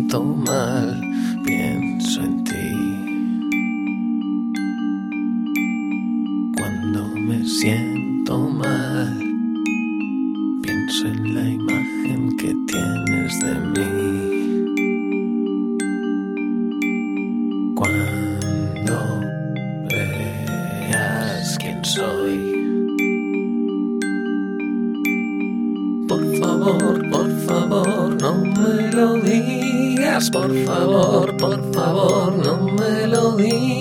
siento mal, pienso en ti. Cuando me siento mal, pienso en la imagen que tienes de mí. Cuando veas quién soy, por favor, no me lo digas. Por favor, no me lo digas.